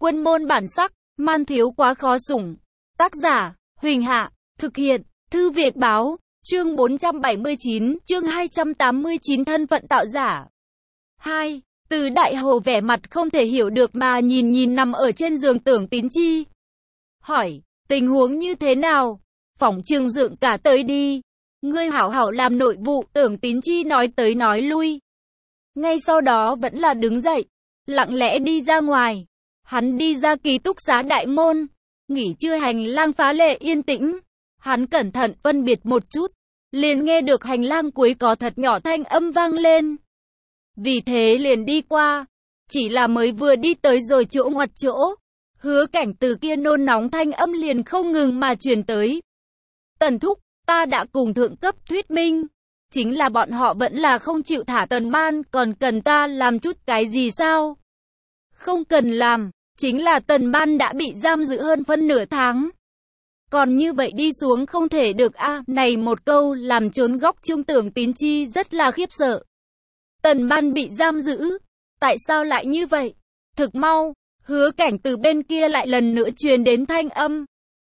Quân môn bản sắc, man thiếu quá khó sủng. Tác giả, Huỳnh Hạ, thực hiện, Thư Việt Báo, chương 479, chương 289 thân phận tạo giả. 2. Từ Đại Hồ vẻ mặt không thể hiểu được mà nhìn nằm ở trên giường Tưởng Tín Chi. Hỏi, tình huống như thế nào? Phỏng Trương Dượng cả tới đi. Ngươi hảo hảo làm nội vụ, Tưởng Tín Chi nói tới nói lui. Ngay sau đó vẫn là đứng dậy, lặng lẽ đi ra ngoài. Hắn đi ra ký túc xá đại môn, nghỉ trưa hành lang phá lệ yên tĩnh. Hắn cẩn thận phân biệt một chút, liền nghe được hành lang cuối có thật nhỏ thanh âm vang lên. Vì thế liền đi qua, chỉ là mới vừa đi tới rồi chỗ ngoặt chỗ, Hứa Cảnh từ kia nôn nóng thanh âm liền không ngừng mà truyền tới. Tần thúc, ta đã cùng thượng cấp thuyết minh, chính là bọn họ vẫn là không chịu thả Tần Man, còn cần ta làm chút cái gì sao? Không cần làm, chính là Tần Man đã bị giam giữ hơn phân nửa tháng. Còn như vậy đi xuống không thể được a. Này một câu làm trốn góc Trung Tưởng Tín Chi rất là khiếp sợ. Tần Man bị giam giữ, tại sao lại như vậy? Thực mau, Hứa Cảnh từ bên kia lại lần nữa truyền đến thanh âm.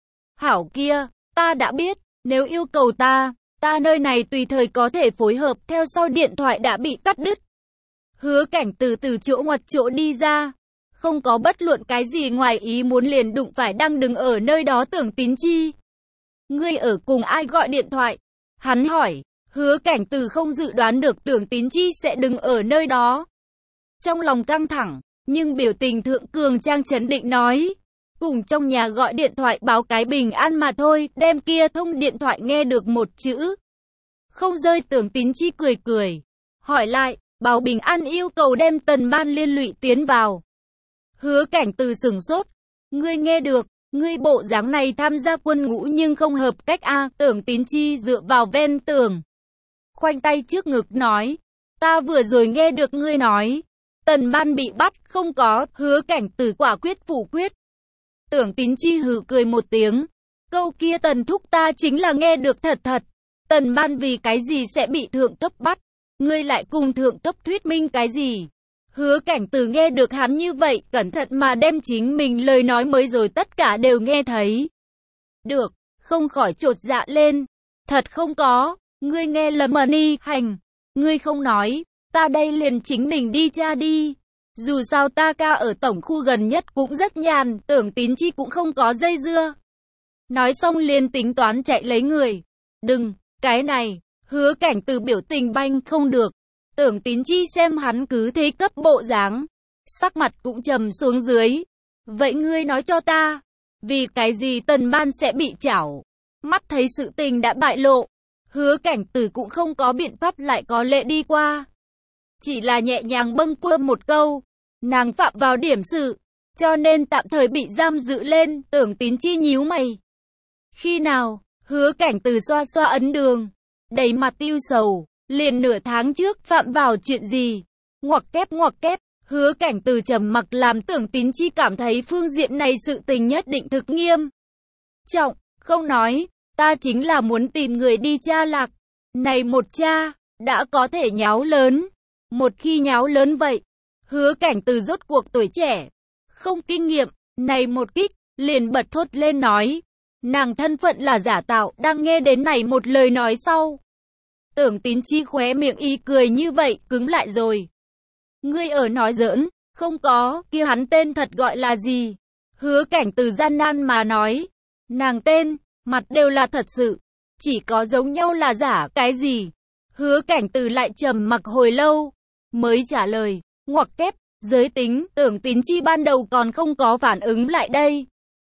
Hảo kia, ta đã biết, nếu yêu cầu ta nơi này tùy thời có thể phối hợp. Theo sau điện thoại đã bị cắt đứt. Hứa Cảnh từ chỗ ngoặt chỗ đi ra, không có bất luận cái gì ngoài ý muốn liền đụng phải đang đứng ở nơi đó Tưởng Tín Chi. Ngươi ở cùng ai gọi điện thoại? Hắn hỏi. Hứa Cảnh từ không dự đoán được Tưởng Tín Chi sẽ đứng ở nơi đó. Trong lòng căng thẳng, nhưng biểu tình thượng cường trang trấn định nói. Cùng trong nhà gọi điện thoại báo cái bình an mà thôi. Đem kia thông điện thoại nghe được một chữ không rơi. Tưởng Tín Chi cười. Hỏi lại, báo bình an yêu cầu đem Tần Man liên lụy tiến vào. Hứa Cảnh từ sửng sốt. Ngươi nghe được, ngươi bộ dáng này tham gia quân ngũ nhưng không hợp cách a. Tưởng Tín Chi dựa vào ven tường, khoanh tay trước ngực nói. Ta vừa rồi nghe được ngươi nói Tần Man bị bắt, không có. Hứa Cảnh từ quả quyết phủ quyết. Tưởng Tín Chi hừ cười một tiếng. Câu kia Tần thúc ta chính là nghe được thật. Tần Man vì cái gì sẽ bị thượng cấp bắt? Ngươi lại cùng thượng cấp thuyết minh cái gì? Hứa Cảnh từ nghe được hắn như vậy, cẩn thận mà đem chính mình lời nói mới rồi tất cả đều nghe thấy. Được, không khỏi chột dạ lên. Thật không có, ngươi nghe lầm đi. Hành, ngươi không nói, ta đây liền chính mình đi tra đi. Dù sao ta ca ở tổng khu gần nhất cũng rất nhàn. Tưởng Tín Chi cũng không có dây dưa. Nói xong liền tính toán chạy lấy người. Đừng, cái này, Hứa Cảnh từ biểu tình banh không được. Tưởng Tín Chi xem hắn cứ thế cấp bộ dáng, sắc mặt cũng trầm xuống dưới. Vậy ngươi nói cho ta, vì cái gì Tần Man sẽ bị trảo? Mắt thấy sự tình đã bại lộ, Hứa Cảnh từ cũng không có biện pháp lại có lệ đi qua. Chỉ là nhẹ nhàng bâng quơ một câu, nàng phạm vào điểm sự, cho nên tạm thời bị giam giữ lên. Tưởng Tín Chi nhíu mày. Khi nào? Hứa Cảnh từ xoa xoa ấn đường, đầy mặt tiêu sầu. Liền nửa tháng trước phạm vào chuyện gì? Ngoặc kép. Hứa Cảnh từ trầm mặc làm Tưởng Tín Chi cảm thấy phương diện này sự tình nhất định thực nghiêm trọng. Không nói, ta chính là muốn tìm người đi tra lạc. Này một tra, đã có thể nháo lớn. Một khi nháo lớn vậy, Hứa Cảnh từ rốt cuộc tuổi trẻ, không kinh nghiệm, này một kích, liền bật thốt lên nói. Nàng thân phận là giả tạo. Đang nghe đến này một lời nói sau, Tưởng Tín Chi khóe miệng y cười như vậy, cứng lại rồi. Ngươi ở nói giỡn? Không có, kia hắn tên thật gọi là gì? Hứa Cảnh từ gian nan mà nói. Nàng tên, mặt đều là thật sự, chỉ có giống nhau là giả. Cái gì? Hứa Cảnh từ lại trầm mặc hồi lâu, mới trả lời. Ngoặc kép, giới tính. Tưởng Tín Chi ban đầu còn không có phản ứng lại đây.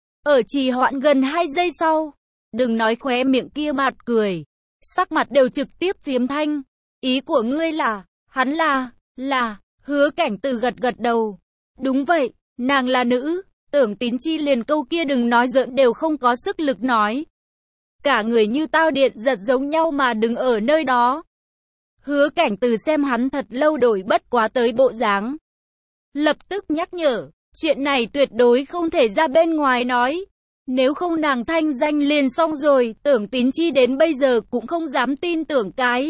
Ở trì hoãn gần 2 giây sau, đừng nói khóe miệng kia mặt cười, sắc mặt đều trực tiếp phiếm thanh. Ý của ngươi là, hắn là, Hứa Cảnh từ gật đầu. Đúng vậy, nàng là nữ. Tưởng Tín Chi liền câu kia đừng nói giỡn đều không có sức lực nói. Cả người như tao điện giật giống nhau mà đứng ở nơi đó. Hứa Cảnh từ xem hắn thật lâu đổi bất quá tới bộ dáng, lập tức nhắc nhở, chuyện này tuyệt đối không thể ra bên ngoài nói. Nếu không nàng thanh danh liền xong rồi. Tưởng Tín Chi đến bây giờ cũng không dám tin tưởng cái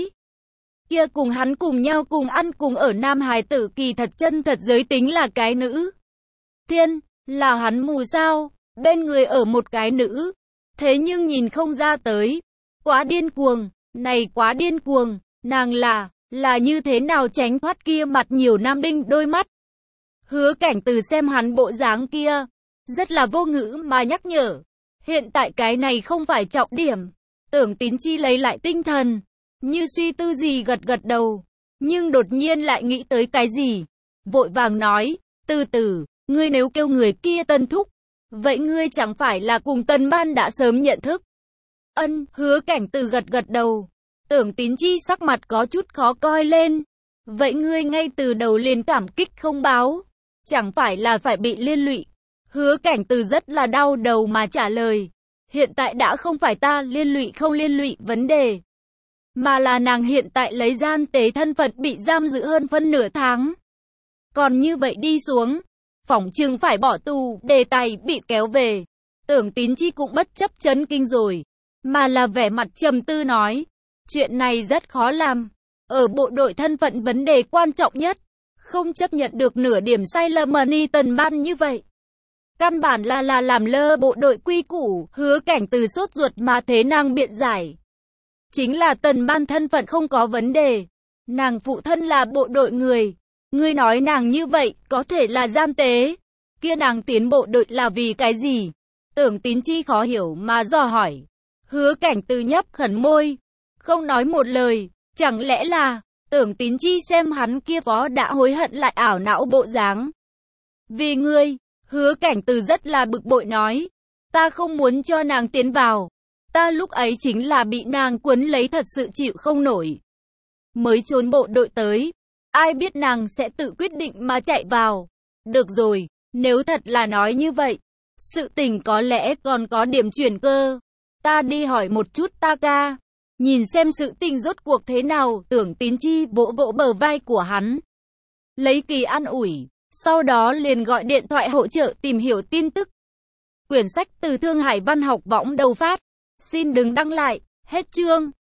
kia cùng hắn cùng nhau cùng ăn cùng ở nam hài tử kỳ thật chân thật giới tính là cái nữ. Thiên, Là hắn mù sao? Bên người ở một cái nữ. Thế nhưng nhìn không ra tới. Quá điên cuồng. Này quá điên cuồng. Nàng là như thế nào tránh thoát kia mặt nhiều nam đinh đôi mắt. Hứa Cảnh Từ xem hắn bộ dáng kia. Rất là vô ngữ mà nhắc nhở. Hiện tại cái này không phải trọng điểm. Tưởng Tín Chi lấy lại tinh thần. Như suy tư gì gật gật đầu. Nhưng đột nhiên lại nghĩ tới cái gì. Vội vàng nói. Từ từ, ngươi nếu kêu người kia Tân thúc. Vậy ngươi chẳng phải là cùng Tần Ban đã sớm nhận thức. Hứa Cảnh Từ gật gật đầu. Tưởng Tín Chi sắc mặt có chút khó coi lên. Vậy ngươi ngay từ đầu liền cảm kích không báo. Chẳng phải là phải bị liên lụy. Hứa Cảnh Từ rất là đau đầu mà trả lời. Hiện tại đã không phải ta liên lụy không liên lụy vấn đề. Mà là nàng hiện tại lấy gian tế thân phận bị giam giữ hơn phân nửa tháng. Còn như vậy đi xuống, phỏng chừng phải bỏ tù, đề tài bị kéo về. Tưởng Tín Chi cũng bất chấp chấn kinh rồi. Mà là vẻ mặt trầm tư nói. Chuyện này rất khó làm. Ở bộ đội thân phận vấn đề quan trọng nhất. Không chấp nhận được nửa điểm sai lầm ni Tần Ban như vậy. Căn bản là làm lơ bộ đội quy củ. Hứa Cảnh Từ sốt ruột mà thế nàng biện giải. Chính là Tần Ban thân phận không có vấn đề. Nàng phụ thân là bộ đội người. Ngươi nói nàng như vậy có thể là gian tế. Kia nàng tiến bộ đội là vì cái gì? Tưởng Tín Chi khó hiểu mà dò hỏi. Hứa Cảnh Từ nhấp khẩn môi. Không nói một lời. Chẳng lẽ là Tưởng Tín Chi xem hắn kia phó đã hối hận lại ảo não bộ dáng. Vì ngươi. Hứa Cảnh Từ rất là bực bội nói. Ta không muốn cho nàng tiến vào. Ta lúc ấy chính là bị nàng quấn lấy thật sự chịu không nổi. Mới trốn bộ đội tới. Ai biết nàng sẽ tự quyết định mà chạy vào. Được rồi, nếu thật là nói như vậy. Sự tình có lẽ còn có điểm chuyển cơ. Ta đi hỏi một chút ta ca. Nhìn xem sự tình rốt cuộc thế nào. Tưởng Tín Chi vỗ vỗ bờ vai của hắn. Lấy kỳ an ủi. Sau đó liền gọi điện thoại hỗ trợ tìm hiểu tin tức. Quyển sách từ Thương Hải Văn Học Võng đầu phát. Xin đừng đăng lại. Hết chương.